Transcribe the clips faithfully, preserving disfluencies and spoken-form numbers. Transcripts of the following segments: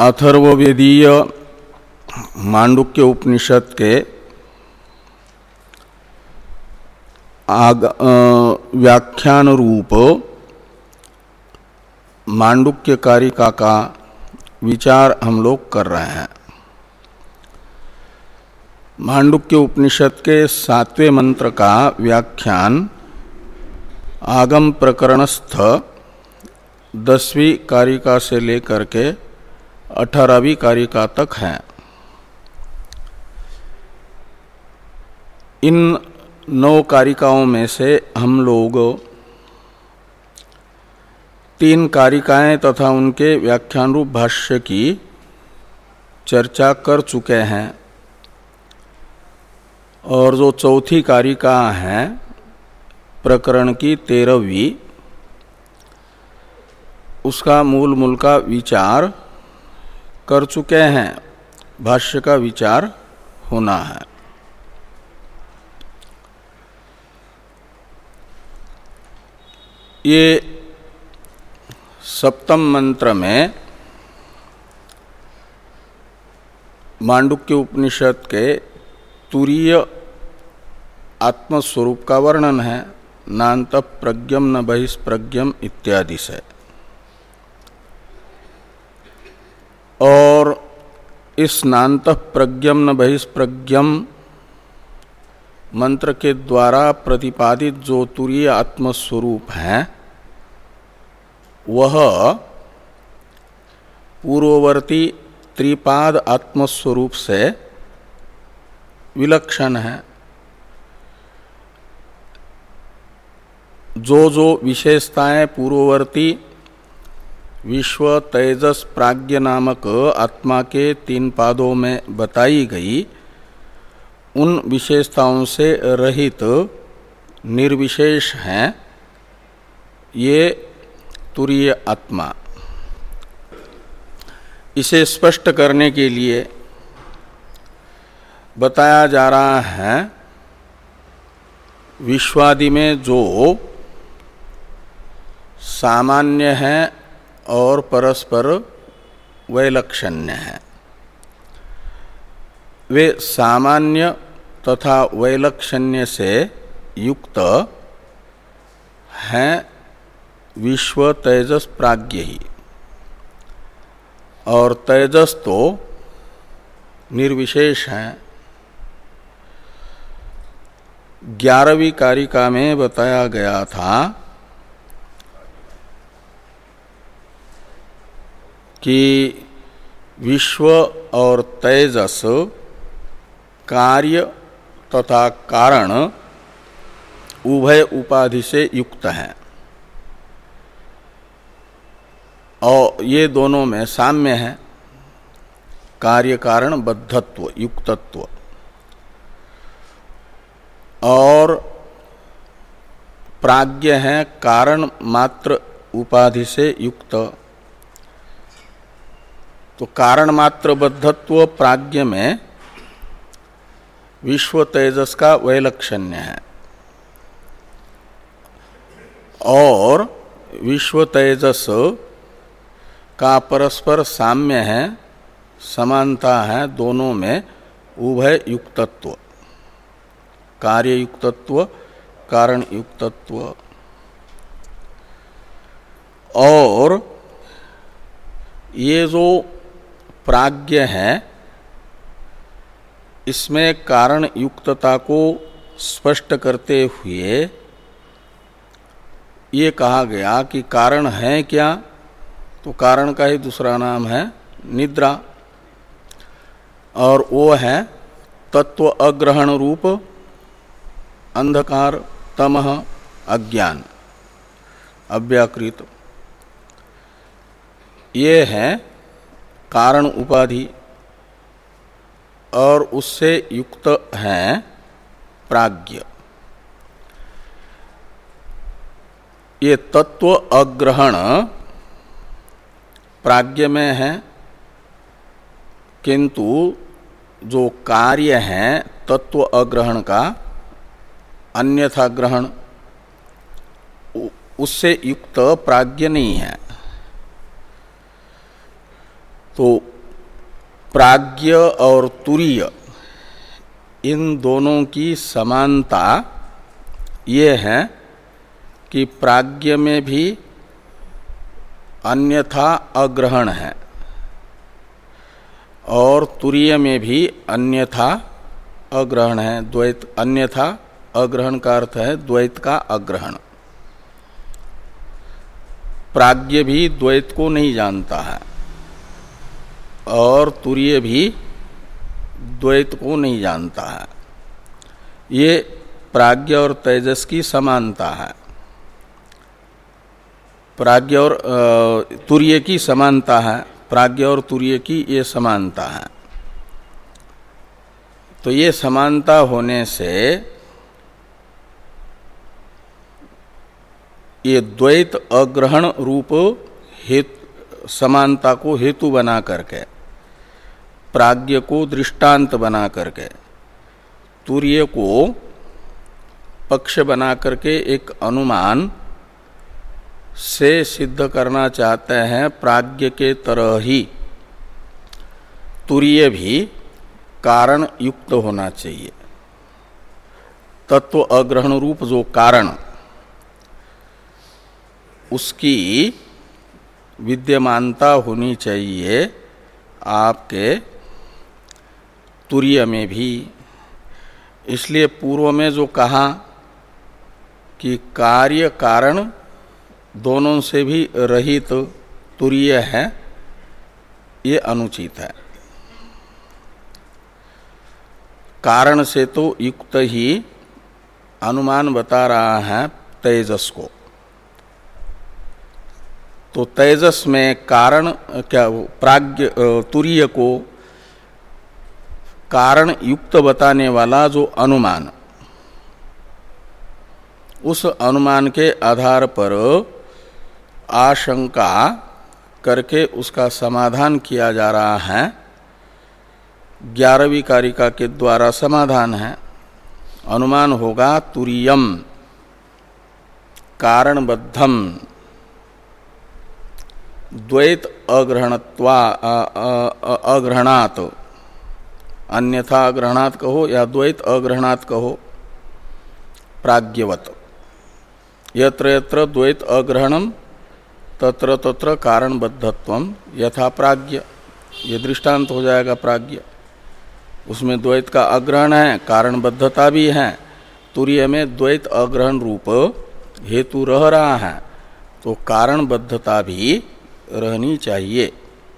अथर्ववेदीय मांडुक्य उपनिषद के आग व्याख्यान रूप मांडुक्य कारिका का विचार हम लोग कर रहे हैं। मांडुक्य उपनिषद के सातवें मंत्र का व्याख्यान आगम प्रकरणस्थ दसवीं कारिका से लेकर के अठारहवीं कारिका तक है। इन नौ कारिकाओं में से हम लोग तीन कारिकाएं तथा उनके व्याख्यान रूप भाष्य की चर्चा कर चुके हैं और जो चौथी कारिका है प्रकरण की तेरहवीं, उसका मूल मूल का विचार कर चुके हैं। भाष्य का विचार होना है। ये सप्तम मंत्र में मांडुक्य उपनिषद के तुरीय आत्मस्वरूप का वर्णन है, नान्त प्रज्ञम न बहिष्प्रज्ञम इत्यादि से। और इस नान्त प्रज्ञम न बहिष्प्रज्ञम मंत्र के द्वारा प्रतिपादित जो तुरीय आत्मस्वरूप है वह पूर्ववर्ती त्रिपाद आत्मस्वरूप से विलक्षण है। जो जो विशेषताएं पूर्ववर्ती विश्व तेजस प्राज्ञ नामक आत्मा के तीन पादों में बताई गई, उन विशेषताओं से रहित निर्विशेष हैं ये तुरीय आत्मा। इसे स्पष्ट करने के लिए बताया जा रहा है विश्वादि में जो सामान्य है और परस्पर वैलक्षण्य है, वे सामान्य तथा वैलक्षण्य से युक्त हैं विश्व तेजस प्राज्ञ ही, और तेजस तो निर्विशेष हैं। ग्यारहवीं कारिका में बताया गया था कि विश्व और तेजस कार्य तथा कारण उभय उपाधि से युक्त हैं और ये दोनों में साम्य है, कार्य कारण बद्धत्व युक्तत्व, और प्राज्ञ है कारण मात्र उपाधि से युक्त। तो कारण मात्र बद्धत्व प्राज्ञ में विश्व तेजस का वैलक्षण्य है और विश्व तेजस का परस्पर साम्य है, समानता है दोनों में उभय युक्तत्व, कार्य युक्तत्व कारण युक्तत्व। और ये जो प्राज्ञ है इसमें कारण युक्तता को स्पष्ट करते हुए ये कहा गया कि कारण है क्या, तो कारण का ही दूसरा नाम है निद्रा, और वो है तत्व अग्रहण रूप अंधकार तमह अज्ञान अव्याकृत। ये है कारण उपाधि और उससे युक्त है प्राज्ञ। ये तत्व अग्रहण प्राज्ञ में है, किंतु जो कार्य है तत्व अग्रहण का अन्यथा ग्रहण उससे युक्त प्राज्ञ नहीं है। तो प्राज्ञ और तुरीय इन दोनों की समानता ये है कि प्राज्ञ में भी अन्यथा अग्रहण है और तुरीय में भी अन्यथा अग्रहण है। द्वैत अन्यथा अग्रहण का अर्थ है द्वैत का अग्रहण। प्राज्ञ भी द्वैत को नहीं जानता है और तुरीय भी द्वैत को नहीं जानता है। ये प्राज्ञ और तेजस की समानता है, प्राज्ञ और तुरीय की समानता है, प्राज्ञ और तुरीय की ये समानता है। तो ये समानता होने से ये द्वैत अग्रहण रूप हेतु समानता को हेतु बना करके, प्राज्ञ को दृष्टांत बना करके, तुरीय को पक्ष बना करके एक अनुमान से सिद्ध करना चाहते हैं। प्राज्ञ के तरह ही तुरीय भी कारण युक्त होना चाहिए। तत्व अग्रहण रूप जो कारण उसकी विद्यमानता होनी चाहिए आपके तुरीय में भी। इसलिए पूर्व में जो कहा कि कार्य कारण दोनों से भी रहित तो तुरीय है, ये अनुचित है। कारण से तो युक्त ही अनुमान बता रहा है तेजस को। तो तेजस में कारण क्या प्राज्ञ तुरीय को कारण युक्त बताने वाला जो अनुमान, उस अनुमान के आधार पर आशंका करके उसका समाधान किया जा रहा है। ग्यारहवीं कारिका के द्वारा समाधान है। अनुमान होगा तुरीयम कारणबद्धम द्वैत अग्रहणत्वा अग्रहणात्, अन्यथा अग्रहणात् कहो या द्वैत अग्रहणात् कहो, प्राज्ञवत। यत्र यत्र द्वैत अग्रहणम तत्र तत्र कारणबद्धत्वम यथा प्राज्ञ, ये दृष्टांत हो जाएगा प्राज्ञ। उसमें द्वैत का अग्रहण है, कारणबद्धता भी है। तुरीय में द्वैत अग्रहण रूप हेतु रह रहा है, तो कारणबद्धता भी रहनी चाहिए।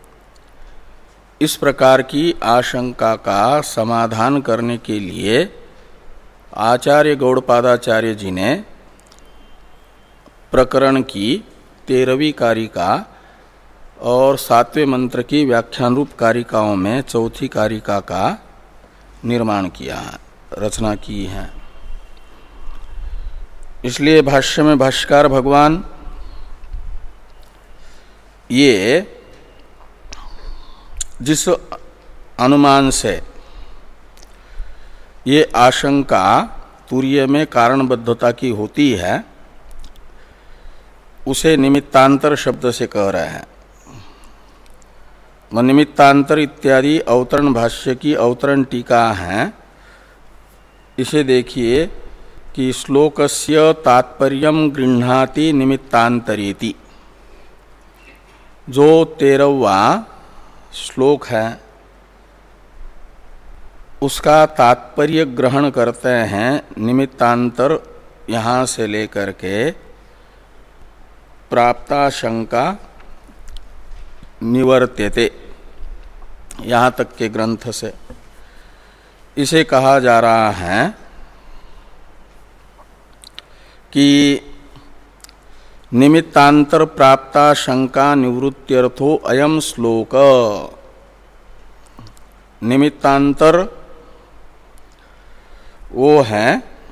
इस प्रकार की आशंका का समाधान करने के लिए आचार्य गौड़पादाचार्य जी ने प्रकरण की तेरहवीं कारिका और सातवें मंत्र की व्याख्यान रूप कारिकाओं में चौथी कारिका का निर्माण किया है, रचना की है। इसलिए भाष्य में भाष्यकार भगवान ये जिस अनुमान से ये आशंका तुरीय में कारणबद्धता की होती है, उसे निमित्तांतर शब्द से कह रहे हैं। निमित्तांतर इत्यादि अवतरण भाष्य की अवतरण टीका है। इसे देखिए कि श्लोकस्य तात्पर्यम गृह्णाति निमित्तांतरेति, जो तेरहवा श्लोक है उसका तात्पर्य ग्रहण करते हैं निमित्तांतर यहाँ से लेकर के प्राप्ताशंका निवर्त्यते यहाँ तक के ग्रंथ से। इसे कहा जा रहा है कि निमित्तांतर प्राप्ताशंका निवृत्त्यर्थो अयम श्लोक। निमित्तांतर वो है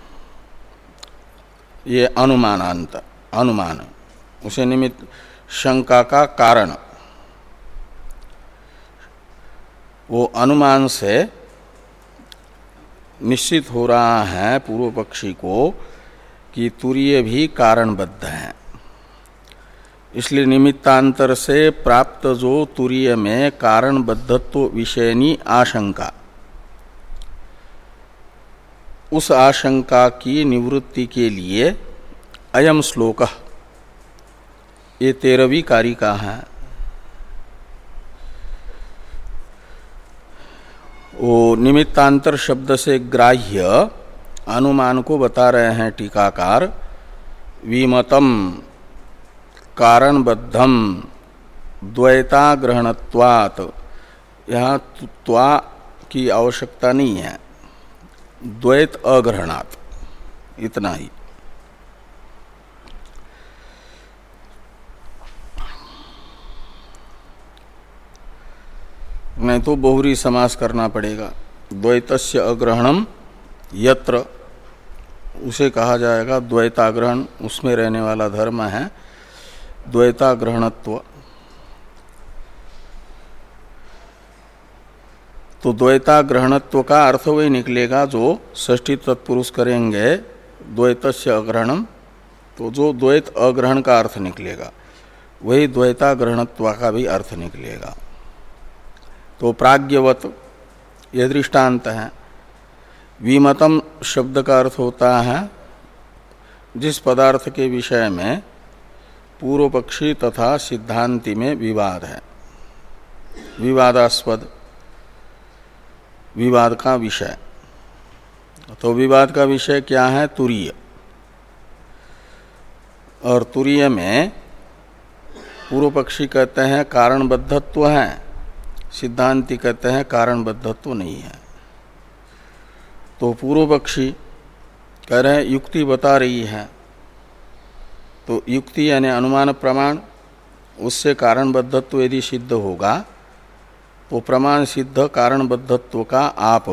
ये अनुमानांत, अनुमान, उसे निमित्त शंका का कारण। वो अनुमान से निश्चित हो रहा है पूर्व पक्षी को कि तुरीय भी कारणबद्ध है। इसलिए निमित्तांतर से प्राप्त जो तुरीय में कारणबद्धत्व विषयनी आशंका, उस आशंका की निवृत्ति के लिए अयम श्लोक, ये तेरहवीं कारिका है। वो निमित्तांतर शब्द से ग्राह्य अनुमान को बता रहे हैं टीकाकार। विमतम कारणबद्धम द्वैताग्रहणत्वात्, यहाँ त्वा की आवश्यकता नहीं है, द्वैत अग्रहणात्, इतना ही। नहीं तो बहुरी समास करना पड़ेगा। द्वैतस्य अग्रहणम यत्र, उसे कहा जाएगा द्वैताग्रहण, उसमें रहने वाला धर्म है द्वैताग्रहणत्व। तो द्वैताग्रहणत्व का अर्थ वही निकलेगा जो षष्ठी तत्पुरुष करेंगे द्वैतस्य अग्रहणम, तो जो द्वैत अग्रहण का अर्थ निकलेगा वही द्वैताग्रहणत्व का भी अर्थ निकलेगा। तो प्राज्ञवत यह दृष्टांत है। विमतम शब्द का अर्थ होता है जिस पदार्थ के विषय में पूर्व पक्षी तथा सिद्धांति में विवाद है, विवादास्पद, विवाद का विषय। तो विवाद का विषय क्या है? तुरीय। और तुरीय में पूर्व पक्षी कहते हैं कारणबद्धत्व है, सिद्धांति कहते हैं कारणबद्धत्व नहीं है। तो पूर्व पक्षी कह रहे हैं युक्ति बता रही है, तो युक्ति यानी अनुमान प्रमाण, उससे कारणबद्धत्व यदि सिद्ध होगा तो प्रमाण सिद्ध कारणबद्धत्व का आप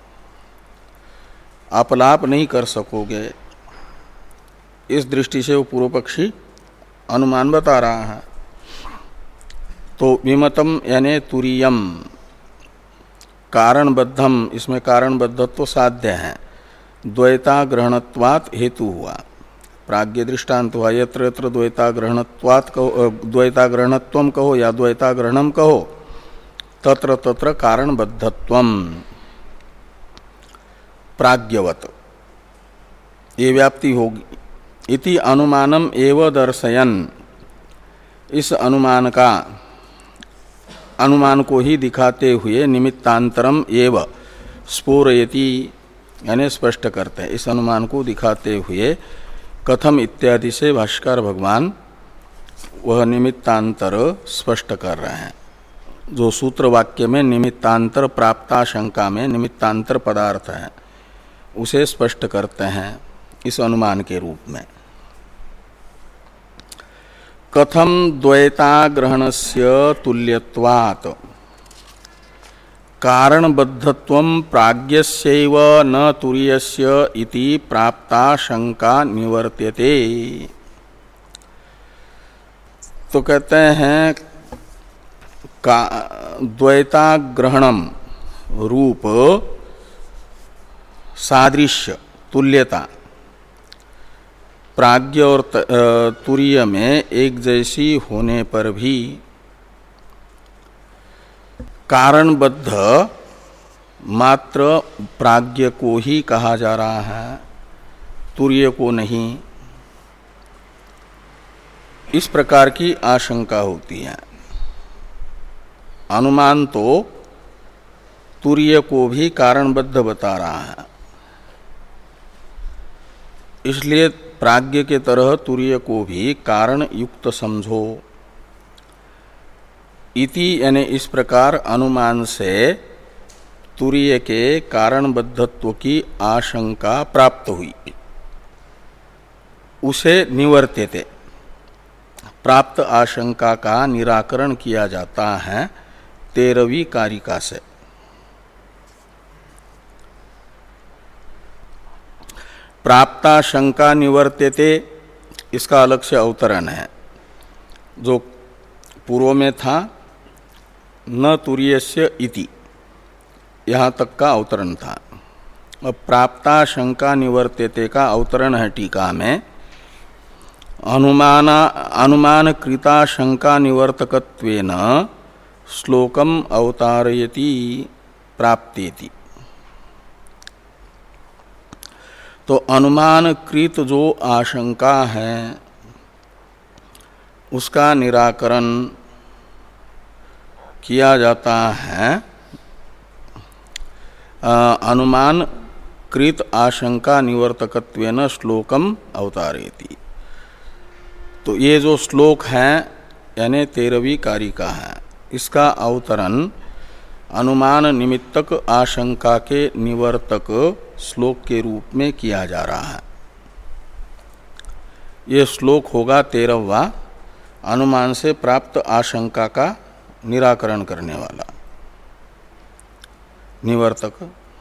अपलाप नहीं कर सकोगे। इस दृष्टि से वो पूर्व पक्षी अनुमान बता रहा है। तो विमतम यानी तुरीयम, कारणबद्धम, इसमें कारणबद्धत्व साध्य है, द्वैताग्रहणत्वात् हेतु हुआ, प्राज्ञ दृष्टांत हुआ। यत्र यत्र द्वैताग्रहणत्वात् कहो, द्वैताग्रहणत्वम कहो या द्वैताग्रहणम कहो, तत्र तत्र कारणबद्धत्वम प्राज्ञवत, ये व्याप्ति होगी। इति अनुमानम एव दर्शयन, इस अनुमान का, अनुमान को ही दिखाते हुए निमित्तांतरम एव स्फोरयति यानी स्पष्ट करते हैं। इस अनुमान को दिखाते हुए कथम इत्यादि से भाष्कर भगवान वह निमित्तांतर स्पष्ट कर रहे हैं। जो सूत्र वाक्य में निमित्तांतर प्राप्ताशंका में निमित्तांतर पदार्थ है उसे स्पष्ट करते हैं इस अनुमान के रूप में। कथम द्वैताग्रहणस्य तुल्यत्वात् कारणबद्धत्वं प्राज्ञस्यैव न तुरीयस्य इति प्राप्ताशंका निवर्त्यते। तो कहते हैं का द्वैताग्रहणम रूप सादृश्य तुल्यता प्राज्ञ और तुरीय में एक जैसी होने पर भी कारणबद्ध मात्र प्राज्ञ को ही कहा जा रहा है, तुरीय को नहीं। इस प्रकार की आशंका होती है। अनुमान तो तुरीय को भी कारणबद्ध बता रहा है, इसलिए प्राज्ञ के तरह तुरीय को भी कारण युक्त समझो। इति यानी इस प्रकार अनुमान से तुरीय के कारणबद्धत्व की आशंका प्राप्त हुई, उसे निवर्त्यते, प्राप्त आशंका का निराकरण किया जाता है तेरहवीं कारिका से। प्राप्ताशंका निवर्त्यते, इसका अलग से अवतरण है। जो पूर्व में था न तुरीयस्य इति, यहाँ तक का अवतरण था। अब प्राप्ताशंका निवर्त्यते का अवतरण है टीका में, अनुमान अनुमान कृता शंका निवर्तकत्वेन श्लोकम अवतारयति प्राप्तेति। तो अनुमान कृत जो आशंका है उसका निराकरण किया जाता है अनुमान कृत आशंका निवर्तकत्वेन श्लोकम अवतारयति। तो ये जो श्लोक है यानी तेरहवीं कारिका है, इसका अवतरण अनुमान निमित्तक आशंका के निवर्तक श्लोक के रूप में किया जा रहा है। ये श्लोक होगा तेरहवां, अनुमान से प्राप्त आशंका का निराकरण करने वाला निवर्तक।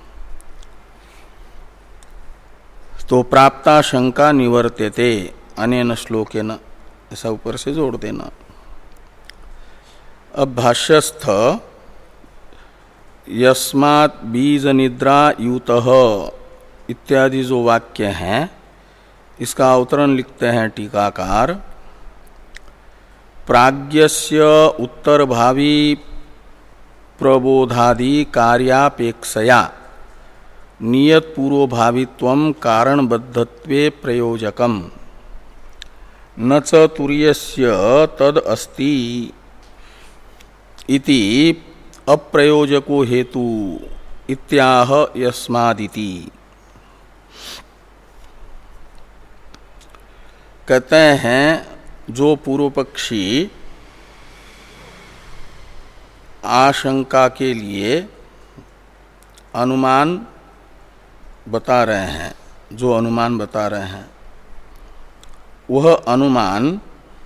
तो प्राप्ताशंका निवर्त्यते अनेन श्लोकेन, ऐसा ऊपर से जोड़ देना। अब भाष्यस्थ यस्मात् बीज निद्रा युतः इत्यादि जो वाक्य हैं इसका अवतरण लिखते हैं टीकाकार। प्राज्ञस्य उत्तरभावी प्रबोधादि कार्यापेक्षया नियत पूर्वभावित्वं कारणबद्धत्वे प्रयोजकम् न च तुर्यस्य तद अस्ति इति अप्रयोजको हेतु इत्याह यस्मादिति। कहते हैं जो पूर्व पक्षी आशंका के लिए अनुमान बता रहे हैं, जो अनुमान बता रहे हैं वह अनुमान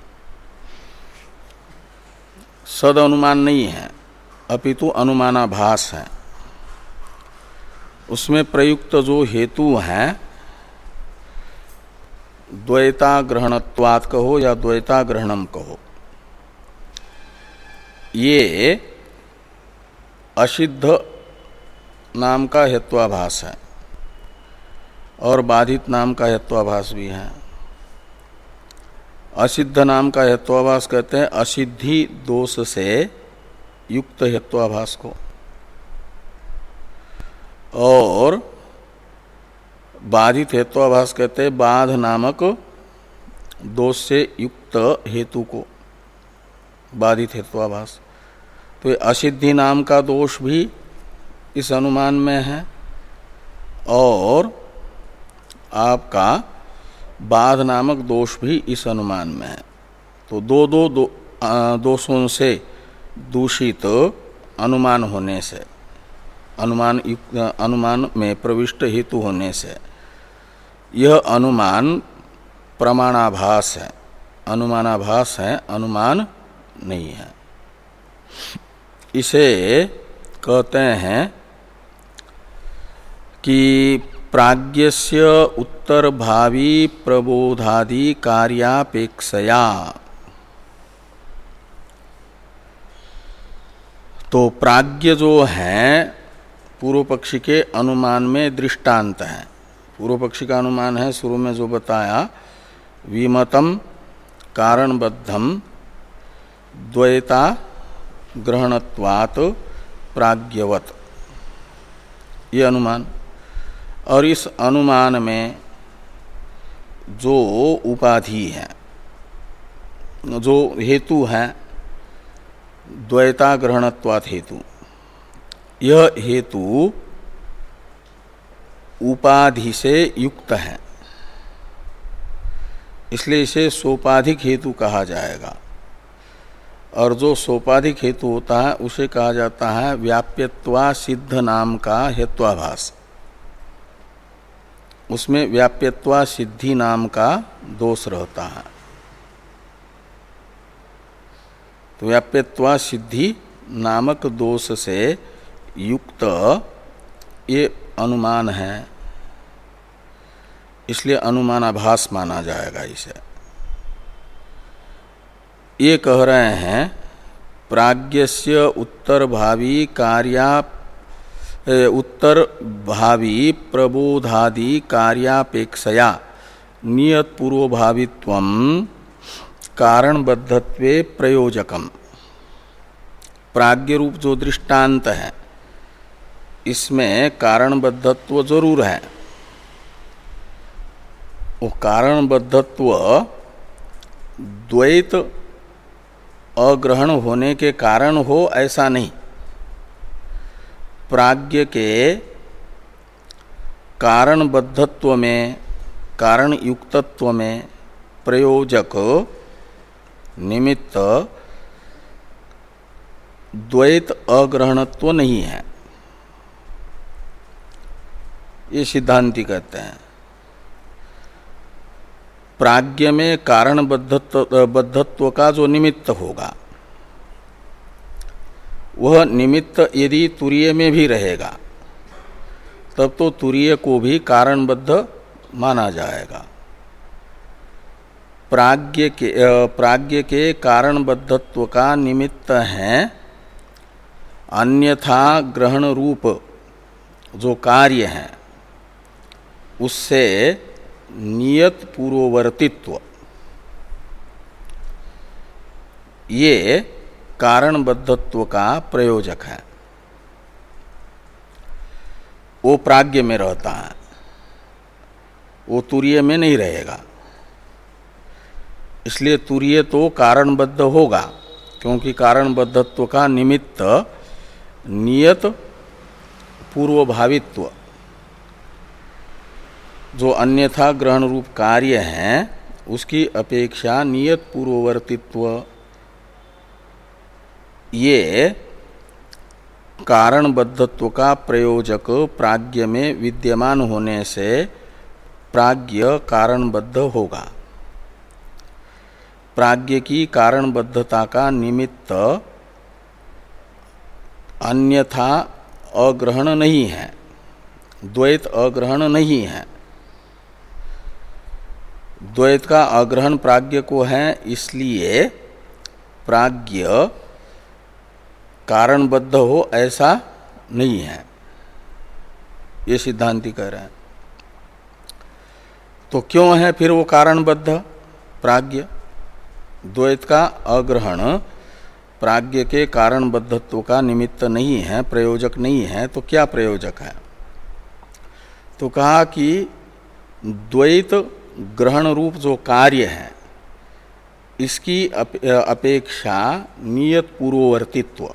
सद अनुमान नहीं है, अपितु अनुमानाभास है। उसमें प्रयुक्त जो हेतु हैं द्वैताग्रहणत्वात् कहो या द्वैताग्रहणम कहो, ये असिद्ध नाम का हेत्वाभास है और बाधित नाम का हेत्वाभास भी है। असिद्ध नाम का हेत्वाभास कहते हैं असिद्धि दोष से युक्त हेत्वाभास को, और बाधित हेत्वाभास कहते हैं बाध नामक दोष से युक्त हेतु को बाधित हेत्वाभास। तो असिद्धि नाम का दोष भी इस अनुमान में है और आपका बाध नामक दोष भी इस अनुमान में है। तो दो दो, दो दोषों से दूषित अनुमान होने से, अनुमान अनुमान में प्रविष्ट हेतु होने से यह अनुमान प्रमाणाभास है, अनुमानाभास है, अनुमान नहीं है। इसे कहते हैं कि प्राज्ञस्य उत्तरभावी प्रबोधादि कार्यापेक्षया। तो प्राज्ञ जो है पूर्व पक्षी के अनुमान में दृष्टांत है। पूर्व पक्षी का अनुमान है शुरू में जो बताया, विमतम कारणबद्धम द्वैता ग्रहणत्वात् प्राज्ञवत, ये अनुमान। और इस अनुमान में जो उपाधि है, जो हेतु है द्वैता ग्रहणत्वात् हेतु, यह हेतु उपाधि से युक्त है, इसलिए इसे सोपाधिक हेतु कहा जाएगा। और जो सोपाधिक हेतु होता है उसे कहा जाता है व्याप्यत्वा सिद्ध नाम का हेत्वाभास। उसमें व्याप्यत्वा सिद्धि नाम का दोष रहता है। तो व्याप्यत्वा सिद्धि नामक दोष से युक्त ये अनुमान है, इसलिए अनुमानाभास माना जाएगा इसे। ये कह रहे हैं प्राज्ञस्य उत्तर भावी कार्या उत्तर भावी प्रबोधादि कार्यापेक्षया नियत पूर्वभावित्वम कारणबद्धत्वे प्रयोजकम। प्राज्ञ रूप जो दृष्टांत है इसमें कारणबद्धत्व जरूर है। वो कारणबद्धत्व द्वैत अग्रहण होने के कारण हो ऐसा नहीं। प्राज्ञ के कारणबद्धत्व में, कारण युक्तत्व में प्रयोजक निमित्त द्वैत अग्रहणत्व नहीं है, ये सिद्धांती कहते हैं। प्राज्ञ में कारण बद्धत्व का जो निमित्त होगा वह निमित्त यदि तुरीय में भी रहेगा तब तो तुरीय को भी कारणबद्ध माना जाएगा। प्राज्ञ के प्राज्ञ के कारणबद्धत्व का निमित्त है अन्यथा ग्रहण रूप जो कार्य है उससे नियत पूर्ववर्तित्व, ये कारणबद्धत्व का प्रयोजक है। वो प्राज्ञ में रहता है, वो तुरीय में नहीं रहेगा। इसलिए तुरीय तो कारणबद्ध होगा क्योंकि कारणबद्धत्व का निमित्त नियत पूर्वभावित्व जो अन्यथा ग्रहण रूप कार्य है उसकी अपेक्षा नियत पूर्ववर्तित्व, ये कारणबद्धत्व का प्रयोजक प्राज्ञ में विद्यमान होने से प्राज्ञ कारणबद्ध होगा। प्राज्ञ की कारणबद्धता का निमित्त अन्यथा अग्रहण नहीं है, द्वैत अग्रहण नहीं है। द्वैत का अग्रहण प्राज्ञ को है, इसलिए प्राज्ञ कारणबद्ध हो ऐसा नहीं है, ये सिद्धांती कह रहे हैं। तो क्यों है फिर वो कारणबद्ध प्राज्ञ? द्वैत का अग्रहण प्राज्ञ के कारणबद्धत्व का निमित्त नहीं है, प्रयोजक नहीं है, तो क्या प्रयोजक है? तो कहा कि द्वैत ग्रहण रूप जो कार्य है इसकी अपेक्षा नियत पूर्ववर्तित्व,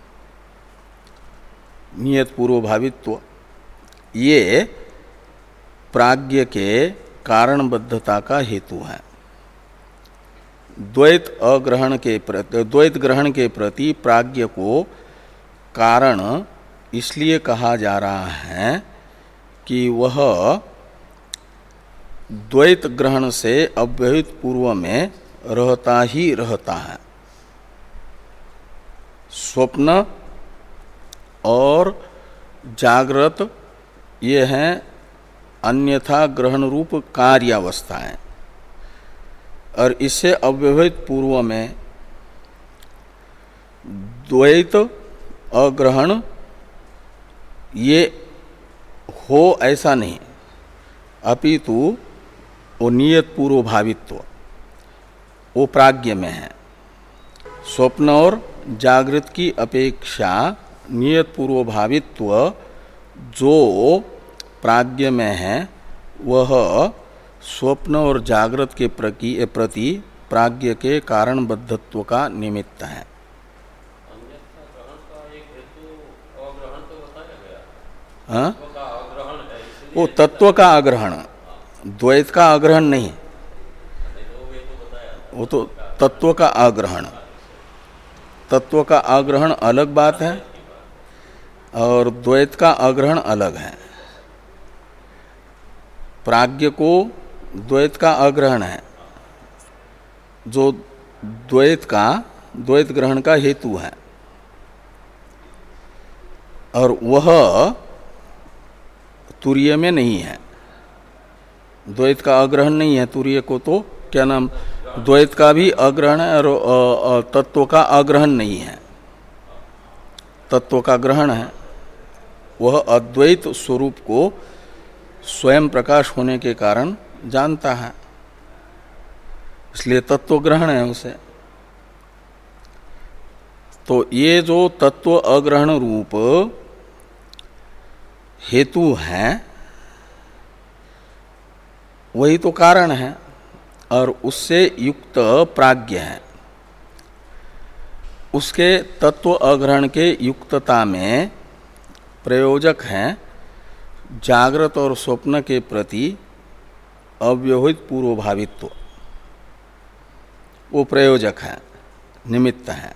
नियत पूर्वभावित्व, ये प्राज्ञ के कारणबद्धता का हेतु है। द्वैत अग्रहण के प्रति, द्वैत ग्रहण के प्रति प्राज्ञ को कारण इसलिए कहा जा रहा है कि वह द्वैत ग्रहण से अव्यवहित पूर्व में रहता ही रहता है। स्वप्न और जागृत ये हैं अन्यथा ग्रहण रूप कार्यावस्थाएं, और इससे अव्यवहित पूर्व में द्वैत अग्रहण ये हो ऐसा नहीं, अपितु वो नियत पूर्वभावित्व वो प्राज्ञ में है। स्वप्न और जागृत की अपेक्षा नियत पूर्वभावित्व जो प्राज्ञ में है वह स्वप्न और जागृत के प्रति प्राज्ञ के कारणबद्धत्व का निमित्त है। हाँ? वो तत्व का आग्रहण, द्वैत का आग्रहण नहीं, वो तो तत्व का आग्रहण। तत्व का आग्रहण अलग बात है और द्वैत का आग्रहण अलग है। प्राज्ञ को द्वैत का आग्रहण है जो द्वैत का द्वैत ग्रहण का हेतु है, और वह तुरीय में नहीं है। द्वैत का आग्रहण नहीं है तुरीय को, तो क्या नाम, द्वैत का भी आग्रहण है और तत्व का आग्रहण नहीं है। तत्व का ग्रहण है, वह अद्वैत स्वरूप को स्वयं प्रकाश होने के कारण जानता है, इसलिए तत्व ग्रहण है उसे। तो ये जो तत्व अग्रहण रूप हेतु है वही तो कारण है, और उससे युक्त प्राज्ञ है। उसके तत्व अग्रहण के युक्तता में प्रयोजक हैं जागृत और स्वप्न के प्रति अव्यवहित पूर्वभावित्व, वो प्रयोजक है, निमित्त है।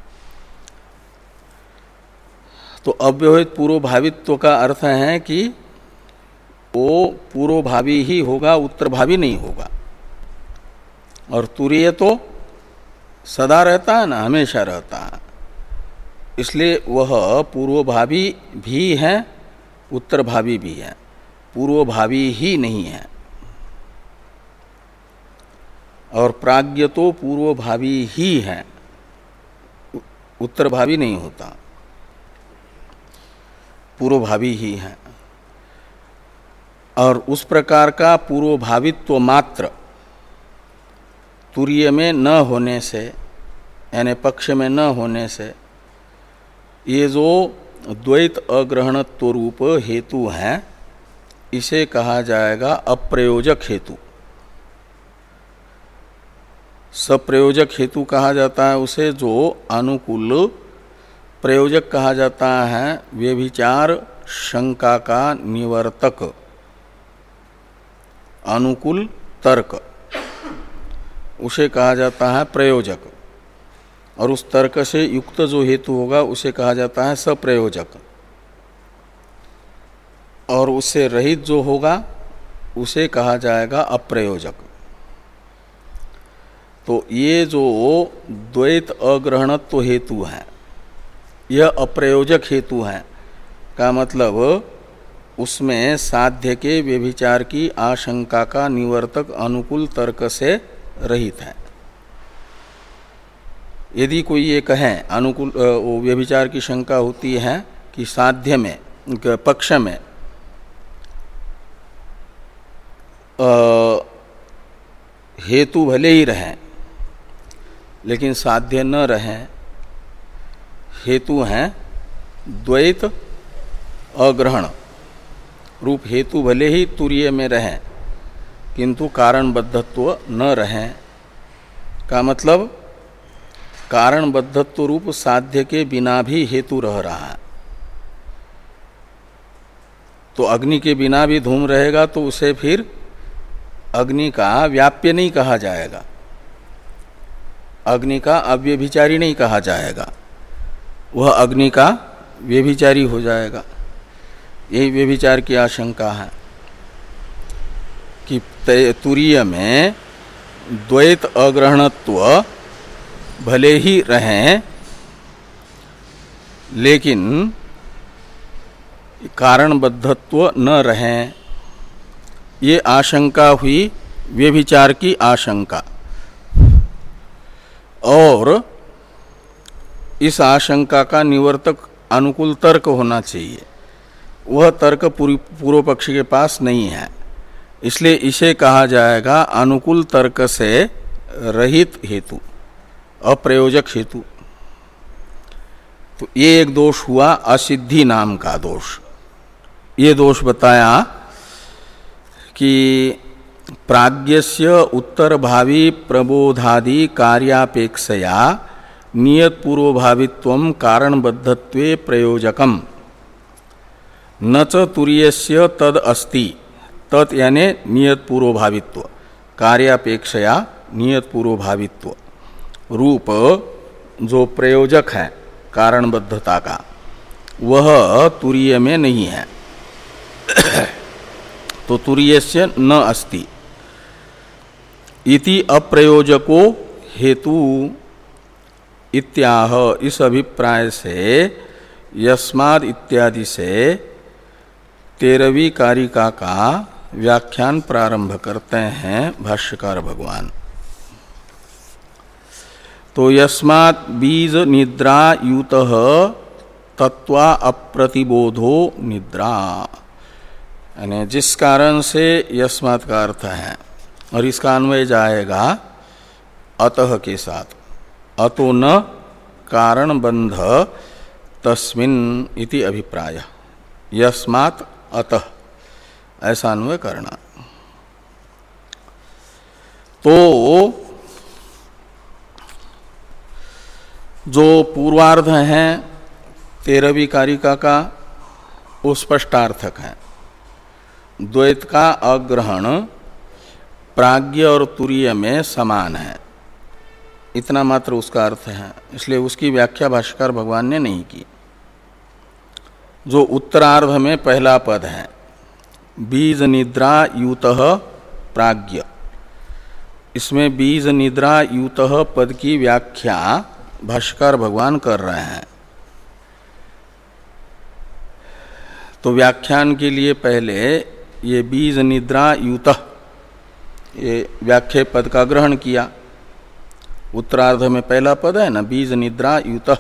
तो अव्यवहित पूर्वभावित्व का अर्थ है कि वो पूर्वभावी ही होगा, उत्तरभावी नहीं होगा। और तुरीय तो सदा रहता है ना, हमेशा रहता है, इसलिए वह पूर्वभावी भी है, उत्तरभावी भी है, पूर्वभावी ही नहीं है। और प्राज्ञ तो पूर्वभावी ही है, उत्तरभावी नहीं होता, पूर्वभावी ही है। और उस प्रकार का पूर्वभावित्व मात्र तुरीय में न होने से, यानी पक्ष में न होने से, ये जो द्वैत अग्रहणत्व रूप हेतु है इसे कहा जाएगा अप्रयोजक हेतु। सप्रयोजक हेतु कहा जाता है उसे, जो अनुकूल प्रयोजक कहा जाता है व्यभिचार शंका का निवर्तक अनुकूल तर्क, उसे कहा जाता है प्रयोजक। और उस तर्क से युक्त जो हेतु होगा उसे कहा जाता है सप्रयोजक। और उससे रहित जो होगा उसे कहा जाएगा अप्रयोजक। तो ये जो द्वैत अग्रहणत्व हेतु है यह अप्रयोजक हेतु है का मतलब उसमें साध्य के व्यभिचार की आशंका का निवर्तक अनुकूल तर्क से रहित है। यदि कोई ये कहे अनुकूल वो व्यभिचार की शंका होती है कि साध्य में पक्ष में आ, हेतु भले ही रहे लेकिन साध्य न रहे, हेतु हैं द्वैत अग्रहण रूप हेतु भले ही तुरीय में रहे किंतु कारणबद्धत्व न रहे, का मतलब कारणबद्धत्व रूप साध्य के बिना भी हेतु रह रहा है। तो अग्नि के बिना भी धूम रहेगा तो उसे फिर अग्नि का व्याप्य नहीं कहा जाएगा, अग्नि का अव्यभिचारी नहीं कहा जाएगा, वह अग्नि का व्यभिचारी हो जाएगा। यही व्यभिचार की आशंका है कि तुरीय में द्वैत अग्रहणत्व भले ही रहें लेकिन कारणबद्धत्व न रहें, ये आशंका हुई व्यभिचार की आशंका। और इस आशंका का निवर्तक अनुकूल तर्क होना चाहिए, वह तर्क पूर्व पक्षी के पास नहीं है, इसलिए इसे कहा जाएगा अनुकूल तर्क से रहित हेतु, अप्रयोजक हेतु। तो ये एक दोष हुआ असिद्धि नाम का दोष। ये दोष बताया कि प्राज्ञस्य उत्तरभावी प्रबोधादि कार्यापेक्षया नियत पूर्वभावित्वं कारणबद्धत्वे प्रयोजकम न च तुरीयस्य तद अस्ति, तत् यानी नियत पूर्वभावित्व, कार्यापेक्षया नियत पूर्वभावित्व रूप जो प्रयोजक है कारणबद्धता का वह तुरीय में नहीं है। तो तुरीयस्य न अस्ति इति अप्रयोजको हेतु इत्याह, इस अभिप्राय से यस्माद् इत्यादि से तेरहवीं कारिका का व्याख्यान प्रारंभ करते हैं भाष्यकार भगवान। तो यस्मात् बीज निद्रा युतः तत्वा अप्रतिबोधो निद्रा, यानी जिस कारण से यस्मात् का अर्थ है, और इसका अन्वय जाएगा अतः के साथ। अतो न कारण बंध तस्मिन् इति अभिप्राय, यस्मात् अतः ऐसा अन्वय करना। तो जो पूर्वार्ध है तेरहवीं कारिका का वो स्पष्टार्थक है। द्वैत का अग्रहण प्राज्ञ और तुरीय में समान है, इतना मात्र उसका अर्थ है, इसलिए उसकी व्याख्या भाष्यकार भगवान ने नहीं की। जो उत्तरार्ध में पहला पद है बीज निद्रा यूतः प्राज्ञ, इसमें बीज निद्रा यूतः पद की व्याख्या भाष्यकार भगवान कर रहे हैं। तो व्याख्यान के लिए पहले ये बीज निद्रा यूतः ये व्याख्या पद का ग्रहण किया। उत्तरार्ध में पहला पद है ना, बीज निद्रा यूतः,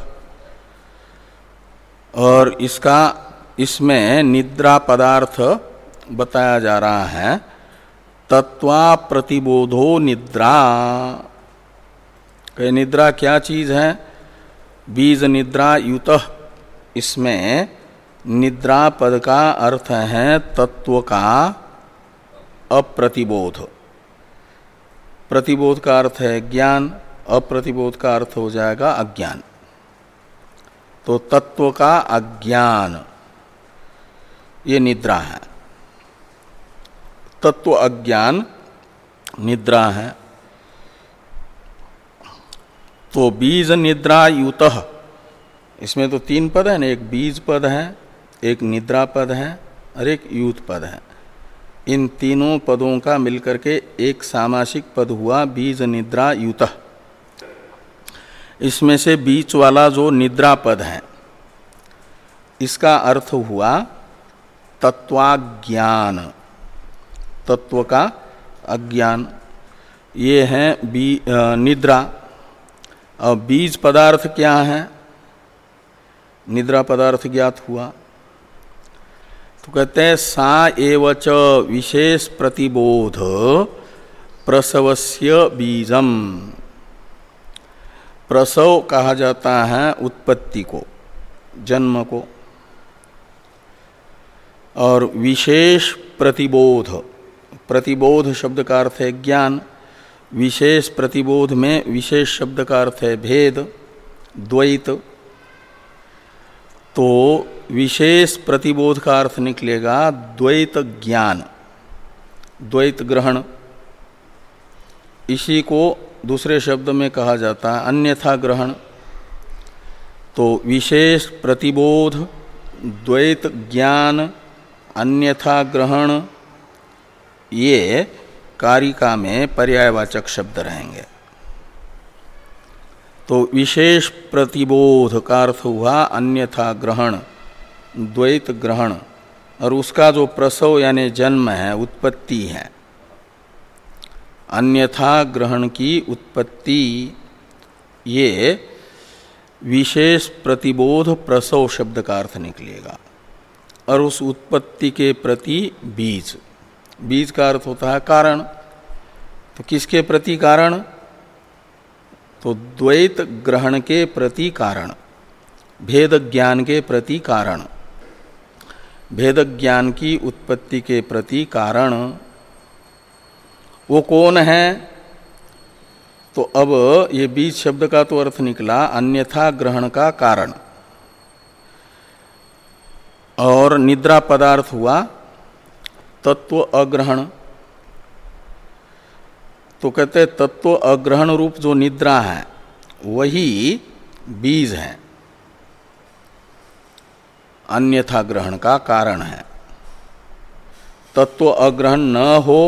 और इसका इसमें निद्रा पदार्थ बताया जा रहा है। तत्वा प्रतिबोधो निद्रा, कहे निद्रा क्या चीज है? बीज निद्रा यूतः, इसमें निद्रा पद का अर्थ है तत्व का अप्रतिबोध। प्रतिबोध का अर्थ है ज्ञान, अप्रतिबोध का अर्थ हो जाएगा अज्ञान। तो तत्व का अज्ञान ये निद्रा है, तत्व अज्ञान निद्रा है। तो बीज निद्रा यूतः, इसमें तो तीन पद है ना, एक बीज पद है, एक निद्रा पद है और एक यूत पद है। इन तीनों पदों का मिलकर के एक सामासिक पद हुआ बीज निद्रा यूतः। इसमें से बीच वाला जो निद्रा पद है इसका अर्थ हुआ तत्वाज्ञान, तत्व का अज्ञान, ये है बी निद्रा। और बीज पदार्थ क्या है? निद्रा पदार्थ ज्ञात हुआ। तो कहते हैं सा एवच विशेष प्रतिबोध प्रसवस्य बीजम। प्रसव कहा जाता है उत्पत्ति को, जन्म को, और विशेष प्रतिबोध, प्रतिबोध शब्द का अर्थ है ज्ञान, विशेष प्रतिबोध में विशेष शब्द का अर्थ है भेद, द्वैत। तो विशेष प्रतिबोध का अर्थ निकलेगा द्वैत ज्ञान, द्वैत ग्रहण। इसी को दूसरे शब्द में कहा जाता है अन्यथा ग्रहण। तो विशेष प्रतिबोध, द्वैत ज्ञान, अन्यथा ग्रहण, ये कारिका में पर्यायवाचक शब्द रहेंगे। तो विशेष प्रतिबोध का अर्थ हुआ अन्यथा ग्रहण, द्वैत ग्रहण, और उसका जो प्रसव यानी जन्म है, उत्पत्ति है। अन्यथा ग्रहण की उत्पत्ति, ये विशेष प्रतिबोध प्रसव शब्द का अर्थ निकलेगा। और उस उत्पत्ति के प्रति बीज, बीज का अर्थ होता है कारण। तो किसके प्रति कारण? तो द्वैत ग्रहण के प्रति कारण, भेद ज्ञान के प्रति कारण, भेद ज्ञान की उत्पत्ति के प्रति कारण। वो कौन है? तो अब ये बीज शब्द का तो अर्थ निकला अन्यथा ग्रहण का कारण, और निद्रा पदार्थ हुआ तत्व अग्रहण। तो कहते तत्व अग्रहण रूप जो निद्रा है वही बीज है, अन्यथा ग्रहण का कारण है। तत्व अग्रहण न हो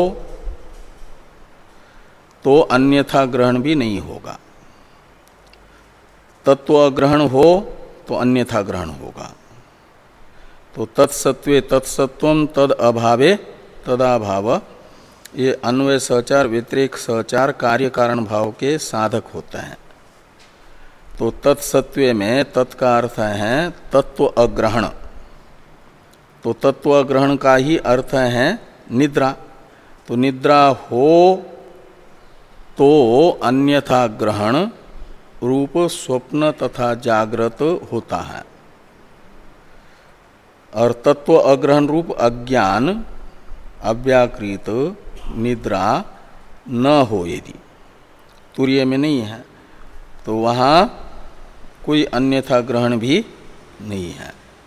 तो अन्यथा ग्रहण भी नहीं होगा, तत्व अग्रहण हो तो अन्यथा ग्रहण होगा। तो तत्सत्वे तत्सत्वम तद अभावे तदाभाव, ये अन्वय सहचार व्यतिरेक सहचार कार्य कारण भाव के साधक होते हैं। तो तत्सत्वे में तत् का अर्थ है तत्व अग्रहण, तो तत्व ग्रहण का ही अर्थ है निद्रा। तो निद्रा हो तो अन्यथा ग्रहण रूप स्वप्न तथा जागृत होता है, और तत्व अग्रहण रूप अज्ञान अव्याकृत निद्रा न हो यदि तुर्य में नहीं है तो वहाँ कोई अन्यथा ग्रहण भी नहीं है।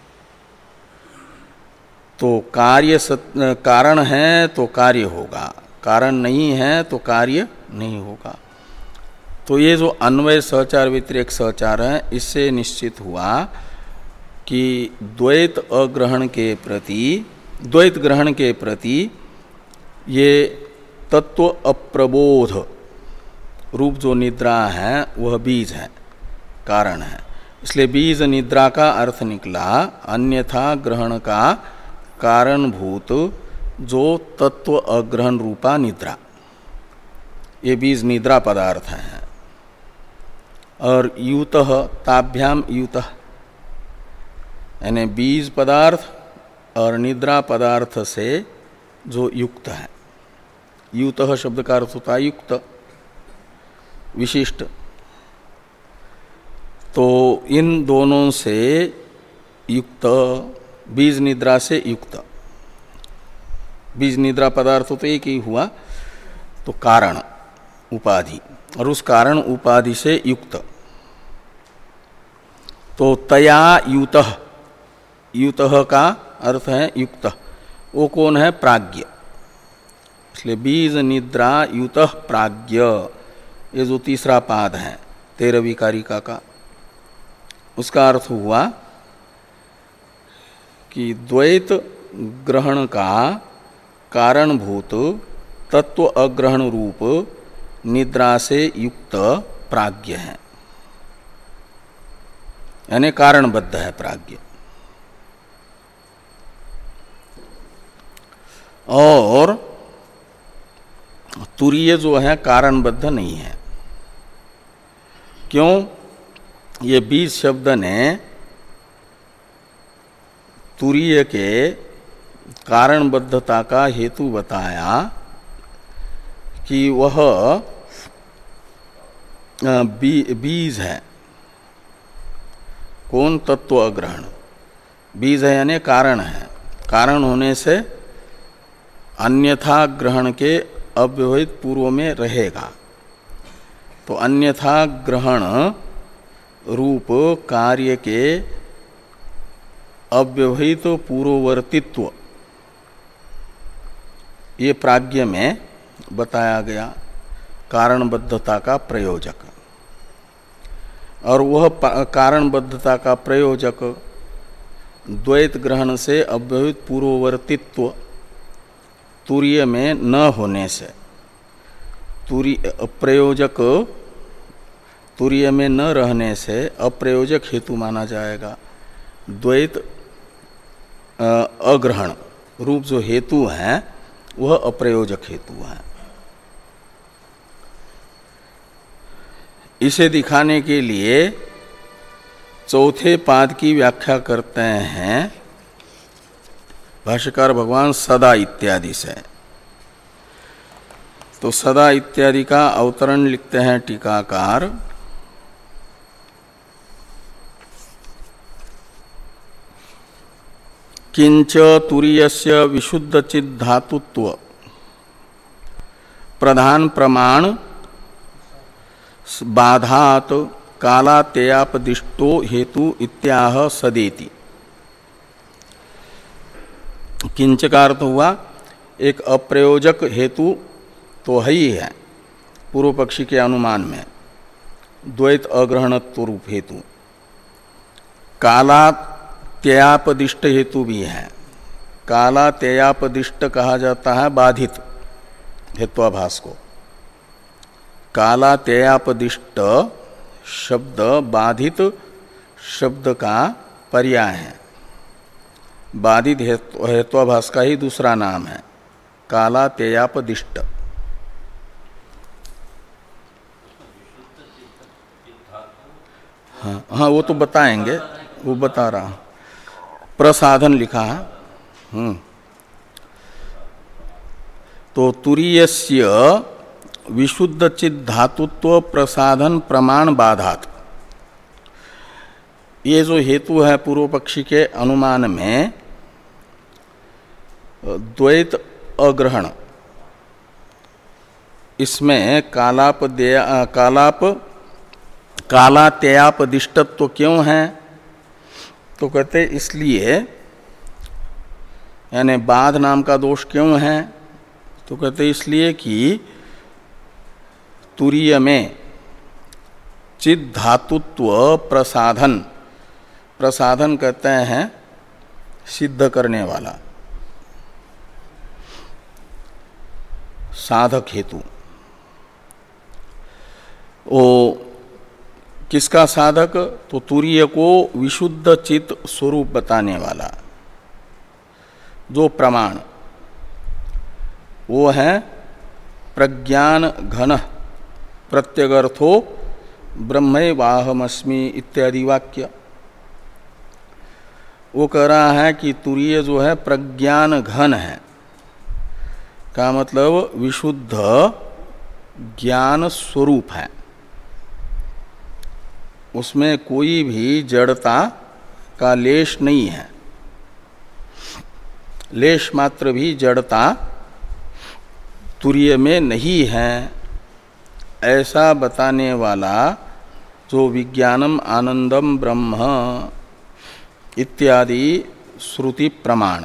तो कार्य सत, कारण है तो कार्य होगा, कारण नहीं है तो कार्य नहीं होगा। तो ये जो अन्वय सहचार व्यतिरेक सहचार है, इससे निश्चित हुआ कि द्वैत अग्रहण के प्रति द्वैत ग्रहण के प्रति ये तत्व अप्रबोध रूप जो निद्रा है वह बीज है, कारण है। इसलिए बीज निद्रा का अर्थ निकला अन्यथा ग्रहण का कारणभूत जो तत्व अग्रहण रूपा निद्रा, ये बीज निद्रा पदार्थ है। और युतः ताभ्याम युतः यानी बीज पदार्थ और निद्रा पदार्थ से जो युक्त है, युतः शब्द का अर्थ होता है युक्त, विशिष्ट। तो इन दोनों से युक्त, बीज निद्रा से युक्त, बीज निद्रा पदार्थ तो एक ही हुआ, तो कारण उपाधि, और उस कारण उपाधि से युक्त। तो तया युतः, युतः का अर्थ है युक्त, वो कौन है? प्राज्ञ। इसलिए बीज निद्रा युतः प्राज्ञ, ये जो तीसरा पाद है तेरहवीं कारिका का, उसका अर्थ हुआ कि द्वैत ग्रहण का कारणभूत तत्व अग्रहण रूप निद्रा से युक्त प्राज्ञ है, यानी कारणबद्ध है प्राज्ञ। और तुरीय जो है कारणबद्ध नहीं है। क्यों? ये बीज शब्द ने तुरीय के कारणबद्धता का हेतु बताया कि वह बी, बीज है। कौन? तत्व अग्रहण बीज है, यानी कारण है। कारण होने से अन्यथा ग्रहण के अव्यवहित पूर्व में रहेगा। तो अन्यथा ग्रहण रूप कार्य के अव्यवहित पूर्ववर्तित्व ये प्राज्ञ में बताया गया कारणबद्धता का प्रयोजक। और वह कारणबद्धता का प्रयोजक द्वैत ग्रहण से अव्यवहित पूर्ववर्तित्व तुरीय में न होने से, तुरीय प्रयोजक तुरीय में न रहने से अप्रयोजक हेतु माना जाएगा। द्वैत अग्रहण रूप जो हेतु है वह अप्रयोजक हेतु है। इसे दिखाने के लिए चौथे पाद की व्याख्या करते हैं भाष्यकार भगवान सदा इत्यादि से। तो सदा इत्यादि का अवतरण लिखते हैं टीकाकार, किंच तुरीयस्य विशुद्ध चिद धातुत्व प्रधान प्रमाण बाधात कालातेयापदिष्टो हेतु इत्याह सदेति। किंच का अर्थ हुआ एक अप्रयोजक हेतु तो है ही है पूर्व पक्षी के अनुमान में, द्वैत अग्रहणत्व रूप हेतु। कालात्ययापदिष्ट हेतु भी है। कालात्ययापदिष्ट कहा जाता है बाधित हेत्वाभास को। कालात्ययापदिष्ट शब्द बाधित शब्द का पर्याय है। बाधित हेत्वाभास का ही दूसरा नाम है कालात्ययापदिष्ट। हाँ हाँ वो तो बताएंगे, वो बता रहा। प्रसाधन लिखा है, हम्म तो तुरीयस्य विशुद्ध चिद धातुत्व प्रसाधन प्रमाण बाधात, ये जो हेतु है पूर्व पक्षी के अनुमान में द्वैत अग्रहण, इसमें कालाप कालाप कालात्ययापदिष्टत्व क्यों है? तो कहते इसलिए, यानी बाध नाम का दोष क्यों है? तो कहते इसलिए कि तुरीय में चिद धातुत्व प्रसाधन, प्रसाधन कहते हैं सिद्ध करने वाला, साधक हेतु। ओ किसका साधक? तो तुरीय को विशुद्ध चित स्वरूप बताने वाला जो प्रमाण, वो है प्रज्ञान घन प्रत्यगर्थो ब्रह्मैवाहमस्मि इत्यादि वाक्य। वो कह रहा है कि तुरीय जो है प्रज्ञान घन है, का मतलब विशुद्ध ज्ञान स्वरूप है, उसमें कोई भी जड़ता का लेश नहीं है, लेश मात्र भी जड़ता तुरीय में नहीं है, ऐसा बताने वाला जो विज्ञानम आनंदम ब्रह्म इत्यादि श्रुति प्रमाण,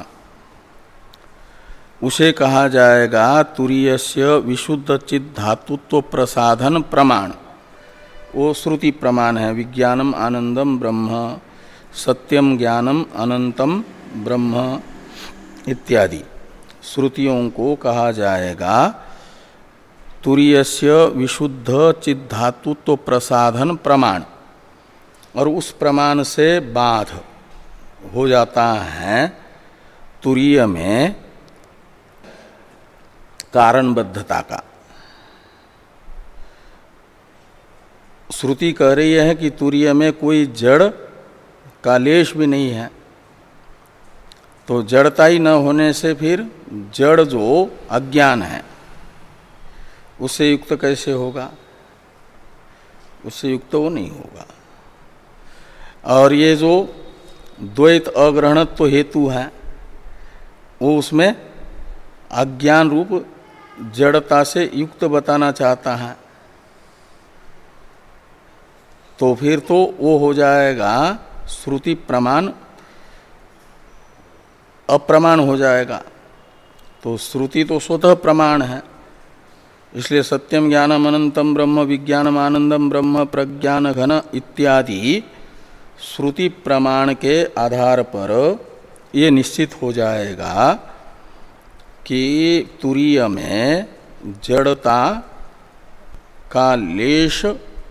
उसे कहा जाएगा तुरीयस्य विशुद्ध चिद धातुत्व प्रसाधन प्रमाण। वो श्रुति प्रमाण है, विज्ञानम आनंदम ब्रह्म, सत्यम ज्ञानम अनंतम ब्रह्म इत्यादि श्रुतियों को कहा जाएगा तुरीयस्य विशुद्ध चिद धातुत्व प्रसाधन प्रमाण। और उस प्रमाण से बाध हो जाता है तुरीय में कारणबद्धता का। श्रुति कह रही है कि तुरीय में कोई जड़ का लेश भी नहीं है, तो जड़ता ही न होने से फिर जड़ जो अज्ञान है उससे युक्त कैसे होगा? उससे युक्त वो नहीं होगा। और ये जो द्वैत अग्रहणत्व हेतु है, वो उसमें अज्ञान रूप जड़ता से युक्त बताना चाहता है, तो फिर तो वो हो जाएगा श्रुति प्रमाण अप्रमाण हो जाएगा। तो श्रुति तो स्वतः प्रमाण है, इसलिए सत्यम ज्ञानम अनंतम ब्रह्म विज्ञानम आनंदम ब्रह्म प्रज्ञान घन इत्यादि श्रुति प्रमाण के आधार पर ये निश्चित हो जाएगा कि तुरीय में जड़ता का लेश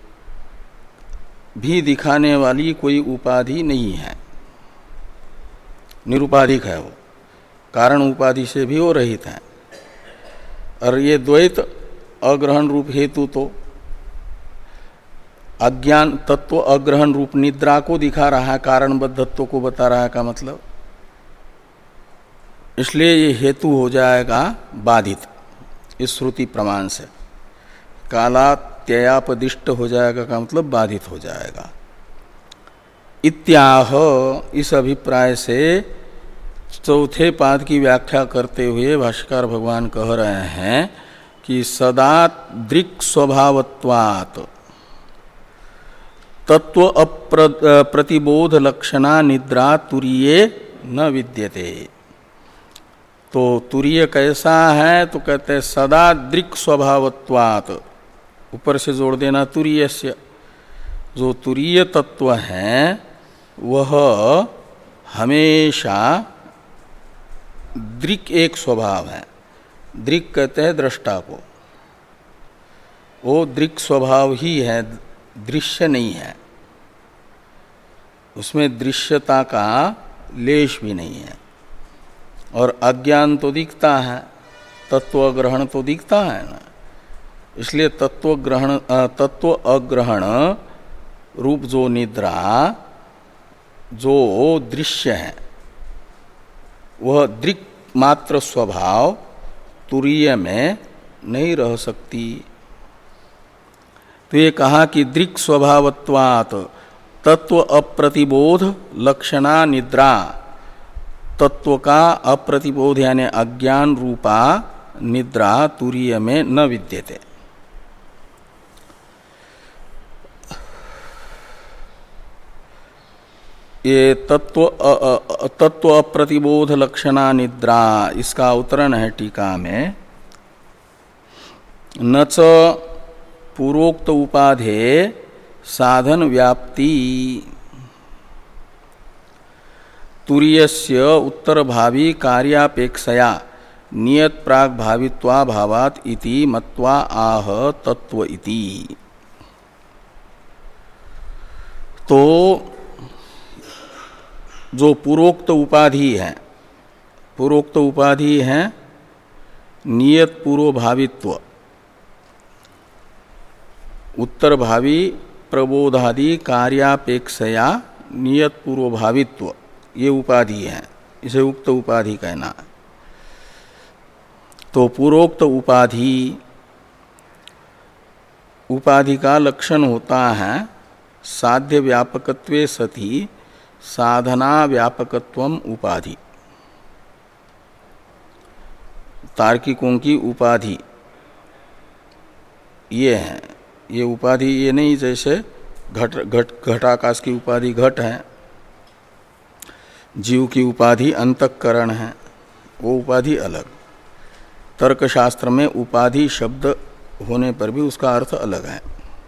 भी दिखाने वाली कोई उपाधि नहीं है, निरुपाधिक है वो, कारण उपाधि से भी वो रहित है। और ये द्वैत अग्रहण रूप हेतु तो अज्ञान तत्व अग्रहण रूप निद्रा को दिखा रहा है, कारणबद्धत्व को बता रहा है का मतलब, इसलिए ये हेतु हो जाएगा बाधित इस श्रुति प्रमाण से, कालात्ययापदिष्ट हो जाएगा का मतलब बाधित हो जाएगा। इत्याह, इस अभिप्राय से चौथे पाद की व्याख्या करते हुए भाष्यकार भगवान कह रहे हैं कि सदा दृक् स्वभावत्वात् तत्व अप्रतिबोध लक्षणा निद्रा तुरीये न विद्यते। तो तुरीय कैसा है? तो कहते हैं सदा दृक् स्वभावत्वात्, ऊपर से जोड़ देना तुरीयस्य, जो तुरीय तत्व है वह हमेशा दृक् एक स्वभाव है। दृक् कहते हैं दृष्टा को, वो दृक् स्वभाव ही है, दृश्य नहीं है, उसमें दृश्यता का लेश भी नहीं है। और अज्ञान तो दिखता है, तत्व ग्रहण तो दिखता है ना, इसलिए तत्व ग्रहण तत्व अग्रहण रूप जो निद्रा जो दृश्य है वह दृक् मात्र स्वभाव तुरीय में नहीं रह सकती। तो ये कहा कि दृक् स्वभावत्वात् तत्व अप्रतिबोध लक्षणा निद्रा, तत्व का अप्रतिबोध यानी अज्ञान रूपा निद्रा तुरीय में न विद्यते। ये तत्व तत्व अप्रतिबोध लक्षणा निद्रा, इसका अवतरण है टीका में, न च पूर्वोक्त उपाधे साधन व्याप्ति तुरीयस्य उत्तर भावी कार्यापेक्षया नियत प्राग भावित्वा भावात इति मत्वा आह तत्व इति। तो जो पूर्वोक्त उपाधि है, पूर्वोक्त उपाधि है नियत पूर्व भावित्व, उत्तर भावी प्रबोधादि कार्यापेक्षया नियत पूर्व भावित्व, ये उपाधि है, इसे उक्त उपाधि कहना। तो पूर्वोक्त उपाधि उपाधि का लक्षण होता है साध्य व्यापकत्वे सति साधना व्यापकत्वम उपाधि। तार्किकों की उपाधि ये है, ये उपाधि ये नहीं जैसे घट घट घटाकाश की उपाधि घट है, जीव की उपाधि अंतःकरण है, वो उपाधि अलग। तर्कशास्त्र में उपाधि शब्द होने पर भी उसका अर्थ अलग है।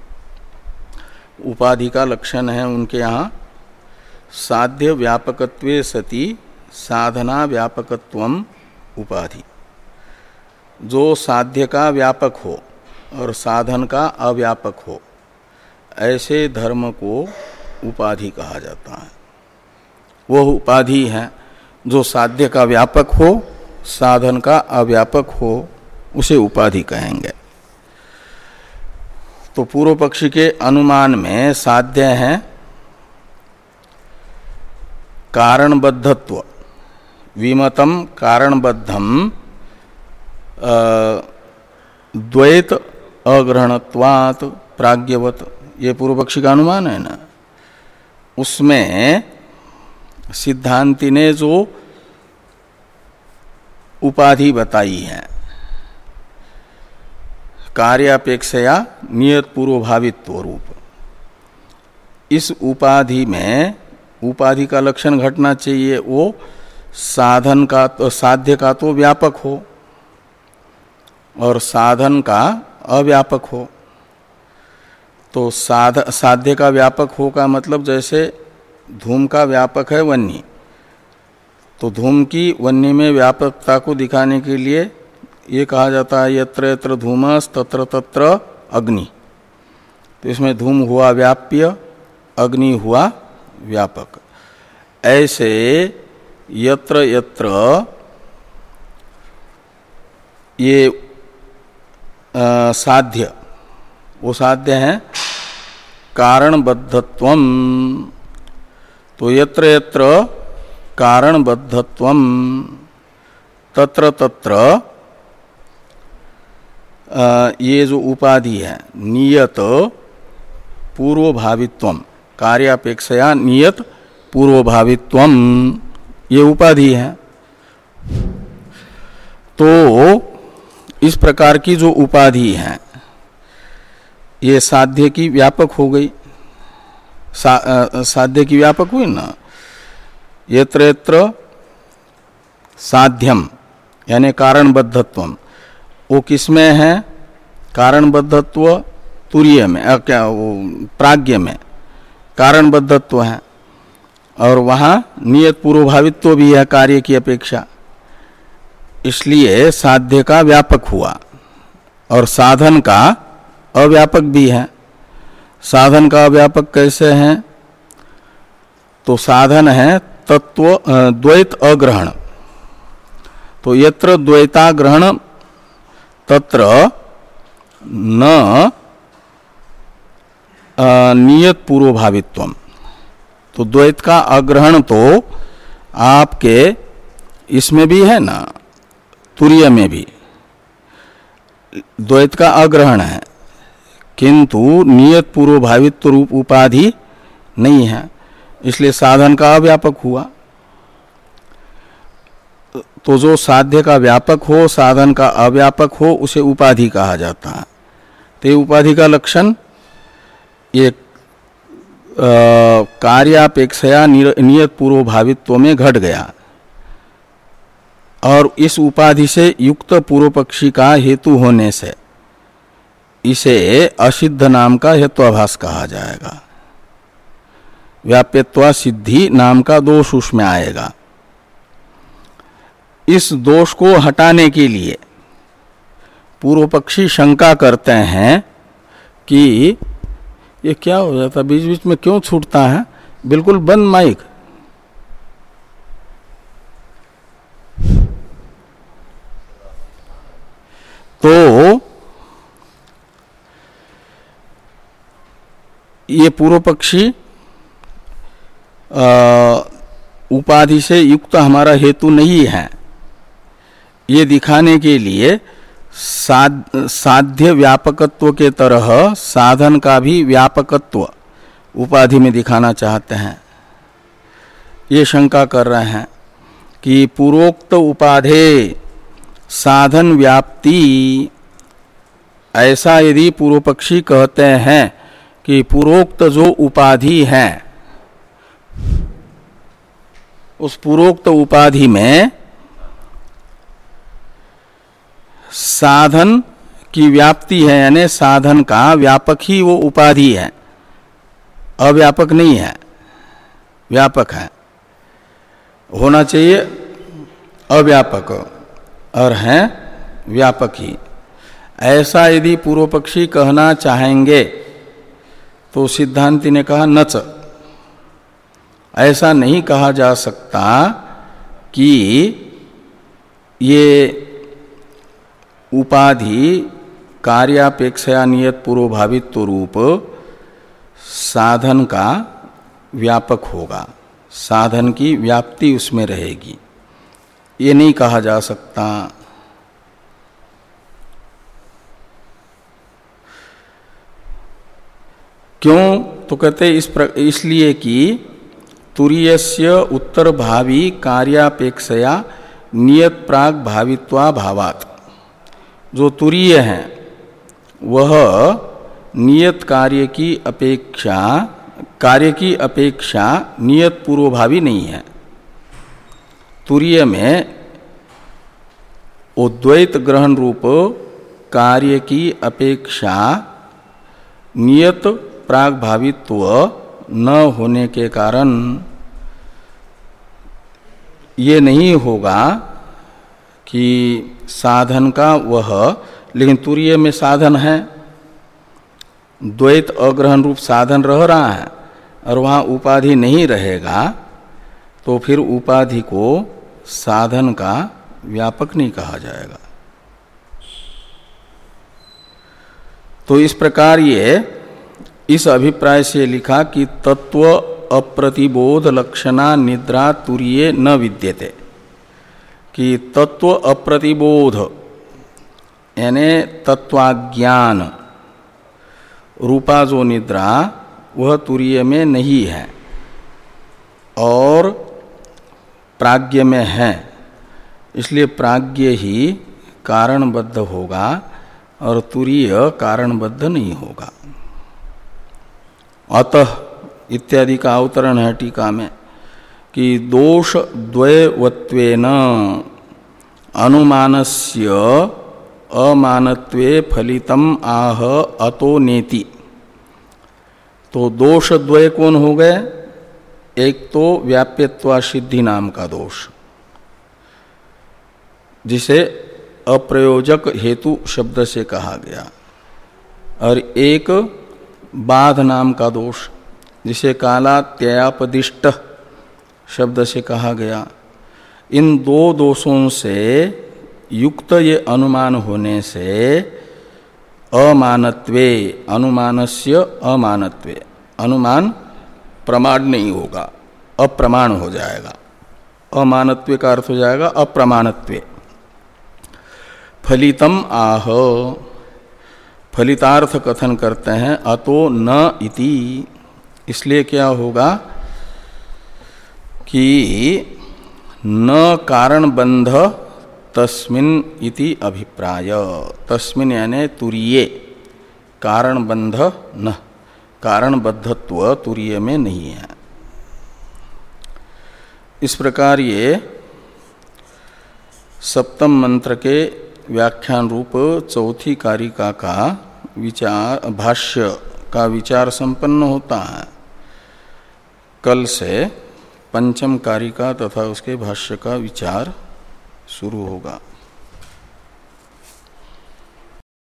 उपाधि का लक्षण है उनके यहाँ साध्य व्यापकत्वे सति साधना व्यापकत्वम उपाधि। जो साध्य का व्यापक हो और साधन का अव्यापक हो, ऐसे धर्म को उपाधि कहा जाता है। वह उपाधि है जो साध्य का व्यापक हो, साधन का अव्यापक हो, उसे उपाधि कहेंगे। तो पूर्व पक्षी के अनुमान में साध्य है कारणबद्धत्व, विमतम कारणबद्धम द्वैत अग्रहणत्वात् प्राज्ञवत, ये पूर्व पक्षी का अनुमान है ना। उसमें सिद्धांति ने जो उपाधि बताई है कार्यापेक्षया नियत पूर्वभावित्व रूप, इस उपाधि में उपाधि का लक्षण घटना चाहिए वो साधन का तो साध्य का तो व्यापक हो और साधन का अव्यापक हो। तो साध साध्य का व्यापक हो का मतलब जैसे धूम का व्यापक है वन्नी, तो धूम की वन्नी में व्यापकता को दिखाने के लिए ये कहा जाता है यत्र यत्र धूमस तत्र तत्र अग्नि। तो इसमें धूम हुआ व्याप्य, अग्नि हुआ व्यापक। ऐसे यत्र यत्र ये आ, साध्य, वो साध्य है कारणबद्धत्वम। तो यत्र यत्र कारणबद्धत्वम तत्र तत्र आ, ये जो उपाधि है नियत पूर्वभावित्वम, कार्यापेक्षया नियत पूर्वभावित्वम, ये उपाधि है। तो इस प्रकार की जो उपाधि है ये साध्य की व्यापक हो गई, सा, आ, साध्य की व्यापक हुई ना। यत्र यत्र साध्यम यानी कारणबद्धत्वम, वो किसमें है? कारणबद्धत्व तुरीय में, आ, क्या वो प्राज्ञ में कारणबद्धत्व है, और वहाँ नियत पूर्वभावित्व भी है कार्य की अपेक्षा। इसलिए साध्य का व्यापक हुआ और साधन का अव्यापक भी है। साधन का अव्यापक कैसे है? तो साधन है तत्व द्वैत अग्रहण। तो यत्र द्वैताग्रहण तत्र न नियत पूर्वभावित्वम। तो द्वैत का अग्रहण तो आपके इसमें भी है ना, तुरीय में भी द्वैत का अग्रहण है, किंतु नियत पूर्वभावित्व रूप उपाधि नहीं है, इसलिए साधन का अव्यापक हुआ। तो जो साध्य का व्यापक हो, साधन का अव्यापक हो, उसे उपाधि कहा जाता है। तो ये उपाधि का लक्षण ये कार्यापेक्षया नियत पूर्वभावित्व में घट गया, और इस उपाधि से युक्त पूर्व पक्षी का हेतु होने से इसे असिद्ध नाम का हेत्वाभास कहा जाएगा। व्याप्यत्वा सिद्धि नाम का दोष उसमें आएगा। इस दोष को हटाने के लिए पूर्व पक्षी शंका करते हैं कि ये क्या हो जाता, बीच बीच में क्यों छूटता है, बिल्कुल बंद माइक। तो ये पूर्व पक्षी उपाधि से युक्त हमारा हेतु नहीं है, ये दिखाने के लिए साध, साध्य व्यापकत्व के तरह साधन का भी व्यापकत्व उपाधि में दिखाना चाहते हैं। ये शंका कर रहे हैं कि पूर्वोक्त उपाधे साधन व्याप्ति, ऐसा यदि पूर्व पक्षी कहते हैं कि पूर्वोक्त जो उपाधि है उस पूर्वोक्त उपाधि में साधन की व्याप्ति है, यानी साधन का व्यापक ही वो उपाधि है, अव्यापक नहीं है, व्यापक है, होना चाहिए अव्यापक और है व्यापक ही। ऐसा यदि पूर्व पक्षी कहना चाहेंगे तो सिद्धांति ने कहा नच, ऐसा नहीं कहा जा सकता कि ये उपाधि कार्यापेक्षया नियत पूर्वभावित्व रूप साधन का व्यापक होगा, साधन की व्याप्ति उसमें रहेगी, ये नहीं कहा जा सकता। क्यों? तो कहते इस प्र, इसलिए कि तुरीयस्य उत्तर भावी कार्यापेक्षया नियत प्राग भावित्वा भावात्, जो तुरीय है वह नियत कार्य की अपेक्षा कार्य की अपेक्षा नियत पूर्वभावी नहीं है। तुरीय में उद्वैत ग्रहण रूप कार्य की अपेक्षा नियत प्राग भावित्व न होने के कारण ये नहीं होगा कि साधन का वह, लेकिन तुरीय में साधन है, द्वैत अग्रहण रूप साधन रह रहा है और वहाँ उपाधि नहीं रहेगा, तो फिर उपाधि को साधन का व्यापक नहीं कहा जाएगा। तो इस प्रकार ये इस अभिप्राय से लिखा कि तत्व अप्रतिबोध लक्षणा निद्रा तुरीये न विद्यते, कि तत्व अप्रतिबोध यानी तत्वाज्ञान रूपा जो निद्रा वह तुरीय में नहीं है और प्राज्ञ में है, इसलिए प्राज्ञ ही कारणबद्ध होगा और तुरीय कारणबद्ध नहीं होगा। अतः इत्यादि का अवतरण है टीका में कि दोष द्वयवत्वेन अनुमानस्य अमानत्वे फलितम आह अतो नेति। तो दोष द्वय कौन हो गए? एक तो व्याप्यत्वा सिद्धि नाम का दोष, जिसे अप्रयोजक हेतु शब्द से कहा गया, और एक बाध नाम का दोष, जिसे काला त्यापदिष्ट शब्द से कहा गया। इन दो दोषों से युक्त ये अनुमान होने से अमानत्वे, अनुमानस्य अमानत्वे, अनुमान प्रमाण नहीं होगा, अप्रमाण हो जाएगा। अमानत्वे का अर्थ हो जाएगा अप्रमाणत्वे। फलितम आह, फलितार्थ कथन करते हैं अतो न इति। इसलिए क्या होगा कि न कारण बंध तस्मिन इति अभिप्राय। तस्मिन यानी तुरीये, कारण बंध न, कारण बद्धत्व तुरीय में नहीं है। इस प्रकार ये सप्तम मंत्र के व्याख्यान रूप चौथी कारिका का विचार, भाष्य का विचार संपन्न होता है। कल से पंचम कारिका तथा उसके भाष्य का विचार शुरू होगा।